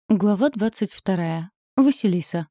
Глава 22. Василиса.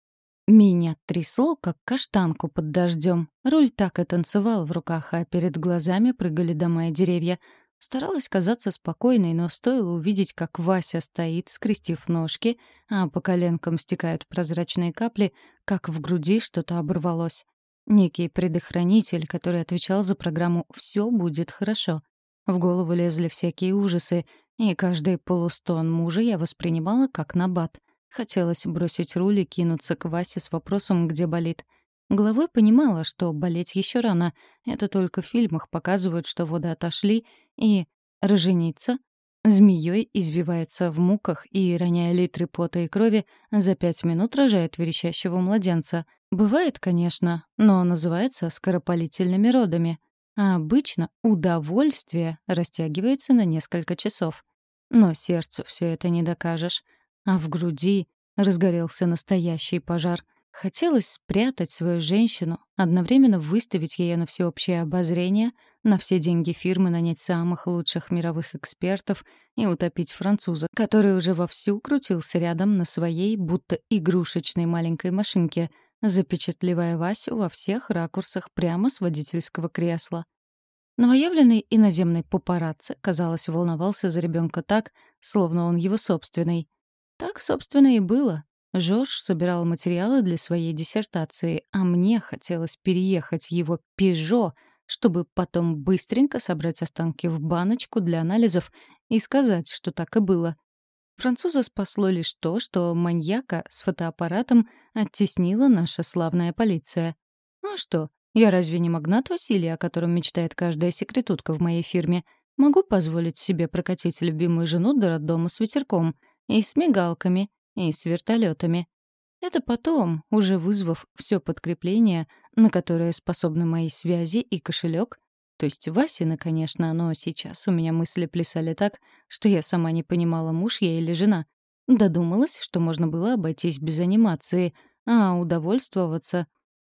Меня трясло, как каштанку под дождем. Руль так и танцевал в руках, а перед глазами прыгали дома и деревья. Старалась казаться спокойной, но стоило увидеть, как Вася стоит, скрестив ножки, а по коленкам стекают прозрачные капли, как в груди что-то оборвалось. Некий предохранитель, который отвечал за программу «Все будет хорошо». В голову лезли всякие ужасы, и каждый полустон мужа я воспринимала как набат. Хотелось бросить руль и кинуться к Васе с вопросом, где болит. Головой понимала, что болеть еще рано. Это только в фильмах показывают, что воды отошли, и роженица змеей извивается в муках и, роняя литры пота и крови, за 5 минут рожает верещащего младенца. Бывает, конечно, но называется скоропалительными родами. А обычно удовольствие растягивается на несколько часов. Но сердцу все это не докажешь. А в груди разгорелся настоящий пожар. Хотелось спрятать свою женщину, одновременно выставить ее на всеобщее обозрение, на все деньги фирмы нанять самых лучших мировых экспертов и утопить француза, который уже вовсю крутился рядом на своей будто игрушечной маленькой машинке, запечатлевая Васю во всех ракурсах прямо с водительского кресла. Новоявленный иноземный папарацци, казалось, волновался за ребенка так, словно он его собственный. Так, собственно, и было. Жорж собирал материалы для своей диссертации, а мне хотелось переехать его «Пежо», чтобы потом быстренько собрать останки в баночку для анализов и сказать, что так и было. Француза спасло лишь то, что маньяка с фотоаппаратом оттеснила наша славная полиция. А что, я разве не магнат Василий, о котором мечтает каждая секретутка в моей фирме? Могу позволить себе прокатить любимую жену до роддома с ветерком, и с мигалками, и с вертолетами. Это потом, уже вызвав все подкрепление, на которое способны мои связи и кошелек, то есть Васины, конечно, но сейчас у меня мысли плясали так, что я сама не понимала, муж я или жена. Додумалась, что можно было обойтись без анимации, а удовольствоваться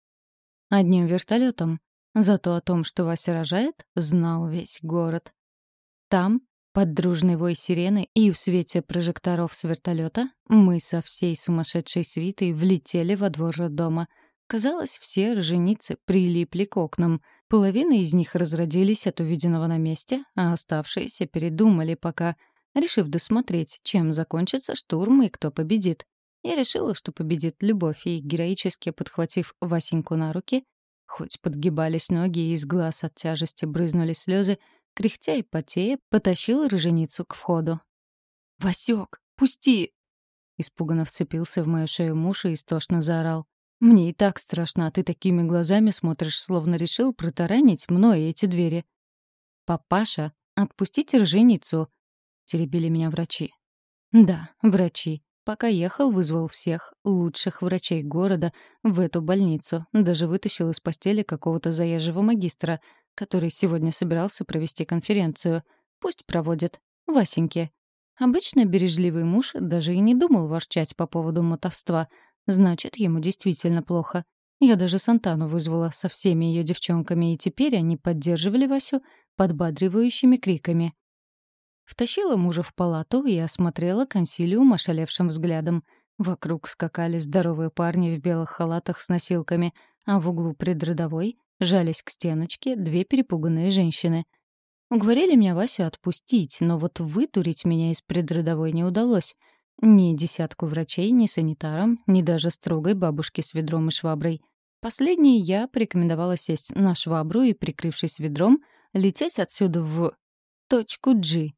одним вертолетом. Зато о том, что Вася рожает, знал весь город. Там, под дружный вой сирены и в свете прожекторов с вертолета, мы со всей сумасшедшей свитой влетели во двор роддома. Казалось, все роженицы прилипли к окнам. Половина из них разродились от увиденного на месте, а оставшиеся передумали пока, решив досмотреть, чем закончится штурм и кто победит. Я решила, что победит любовь, и, героически подхватив Васеньку на руки, хоть подгибались ноги и из глаз от тяжести брызнули слезы, кряхтя и потея, потащила роженицу к входу. «Васёк, пусти!» Испуганно вцепился в мою шею муж и истошно заорал. «Мне и так страшно, а ты такими глазами смотришь, словно решил протаранить мной эти двери». «Папаша, отпустите роженицу!» — теребили меня врачи. Да, врачи. Пока ехал, вызвал всех лучших врачей города в эту больницу. Даже вытащил из постели какого-то заезжего магистра, который сегодня собирался провести конференцию. Пусть проводит. Васеньке. Обычно бережливый муж даже и не думал ворчать по поводу мотовства. Значит, ему действительно плохо. Я даже Сантану вызвала со всеми ее девчонками, и теперь они поддерживали Васю подбадривающими криками. Втащила мужа в палату и осмотрела консилиум ошалевшим взглядом. Вокруг скакали здоровые парни в белых халатах с носилками, а в углу предродовой жались к стеночке две перепуганные женщины. Уговорили меня Васю отпустить, но вот вытурить меня из предродовой не удалось. Ни десятку врачей, ни санитарам, ни даже строгой бабушке с ведром и шваброй. Последней я порекомендовала сесть на швабру и, прикрывшись ведром, лететь отсюда в точку G.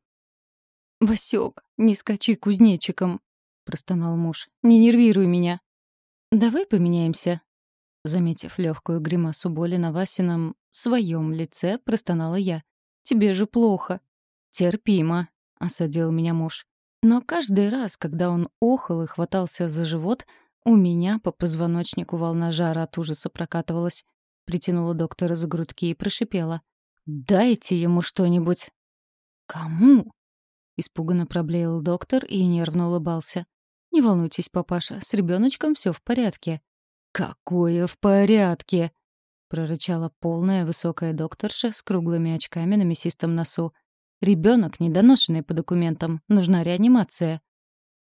«Васёк, не скачи кузнечиком!» — простонал муж. «Не нервируй меня!» «Давай поменяемся!» Заметив легкую гримасу боли на Васином своем лице, простонала я. «Тебе же плохо!» «Терпимо!» — осадил меня муж. Но каждый раз, когда он охал и хватался за живот, у меня по позвоночнику волна жара от ужаса прокатывалась. Притянула доктора за грудки и прошипела. «Дайте ему что-нибудь!» «Кому?» — испуганно проблеял доктор и нервно улыбался. «Не волнуйтесь, папаша, с ребеночком все в порядке». «Какое в порядке?» — прорычала полная высокая докторша с круглыми очками на мясистом носу. «Ребенок недоношенный по документам. Нужна реанимация».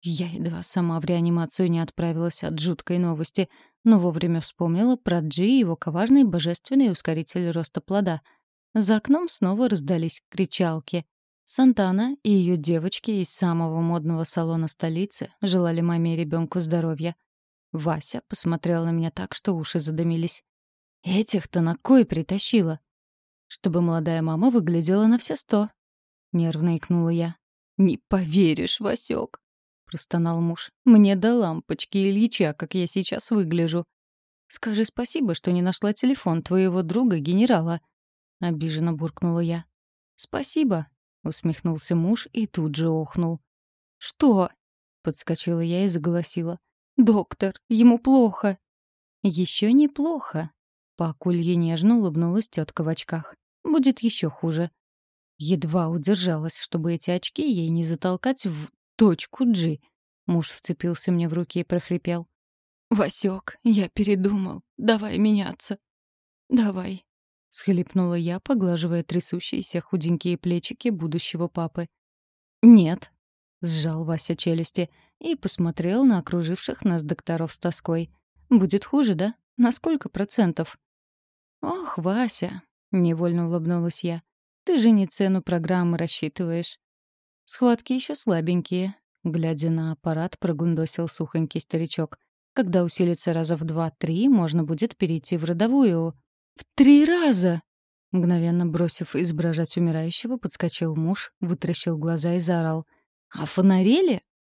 Я едва сама в реанимацию не отправилась от жуткой новости, но вовремя вспомнила про Джи и его коварный божественный ускоритель роста плода. За окном снова раздались кричалки. Сантана и ее девочки из самого модного салона столицы желали маме и ребенку здоровья. Вася посмотрел на меня так, что уши задымились. «Этих-то на кой притащила?» «Чтобы молодая мама выглядела на все 100», — нервно икнула я. «Не поверишь, Васёк!» — простонал муж. «Мне до лампочки Ильича, как я сейчас выгляжу. Скажи спасибо, что не нашла телефон твоего друга-генерала», — обиженно буркнула я. «Спасибо», — усмехнулся муж и тут же охнул. «Что?» — подскочила я и заголосила. «Доктор, ему плохо». «Еще неплохо», — по акулье нежно улыбнулась тетка в очках. «Будет еще хуже». Едва удержалась, чтобы эти очки ей не затолкать в точку G. Муж вцепился мне в руки и прохрипел. «Васёк, я передумал. Давай меняться». «Давай», — схлипнула я, поглаживая трясущиеся худенькие плечики будущего папы. «Нет», — сжал Вася челюсти и посмотрел на окруживших нас докторов с тоской. «Будет хуже, да? На сколько процентов?» «Ох, Вася», — невольно улыбнулась я, — «ты же не цену программы рассчитываешь». «Схватки еще слабенькие», — глядя на аппарат, прогундосил сухонький старичок. «Когда усилится раза в 2-3, можно будет перейти в родовую». «В 3 раза!» Мгновенно бросив изображать умирающего, подскочил муж, вытращил глаза и заорал. «А фонарели?